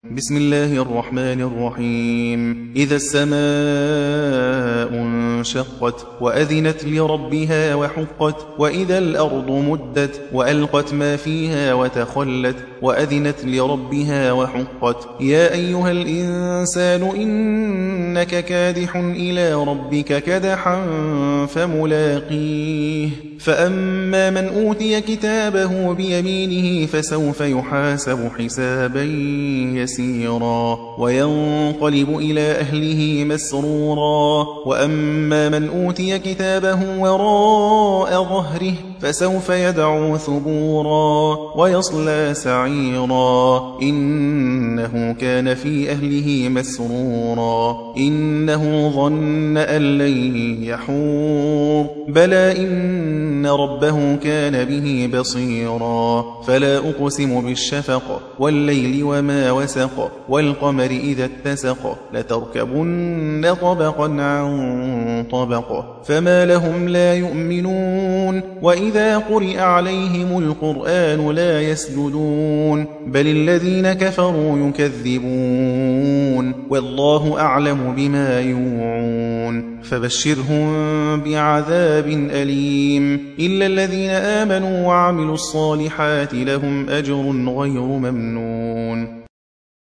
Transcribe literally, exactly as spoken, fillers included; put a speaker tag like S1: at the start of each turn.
S1: بسم الله الرحمن الرحيم إذا السماء انشقت وأذنت لربها وحقت وإذا الأرض مدت وألقت ما فيها وتخلت وأذنت لربها وحقت يا أيها الإنسان إنك كادح إلى ربك كدحا فملاقيه فأما من أوتي كتابه بيمينه فسوف يحاسب حسابا يسيرا وينقلب إلى أهله مسرورا وأما من أوتي كتابه وراء ظهره فسوف يدعو ثبورا ويصلى سعيرا إنه كان في أهله مسرورا إنه ظن أن لن يحور بلى إن ربه كان به بصيرا فلا أقسم بالشفق والليل وما وسق والقمر إذا اتسق لتركبن طبقا عن طبق فما لهم لا يؤمنون وإذا قرئ عليهم القرآن لا يسجدون بل الذين كفروا يكذبون والله أعلم بما يوعون فبشرهم بعذاب أليم إلا الذين آمنوا وعملوا الصالحات لهم أجر غير ممنون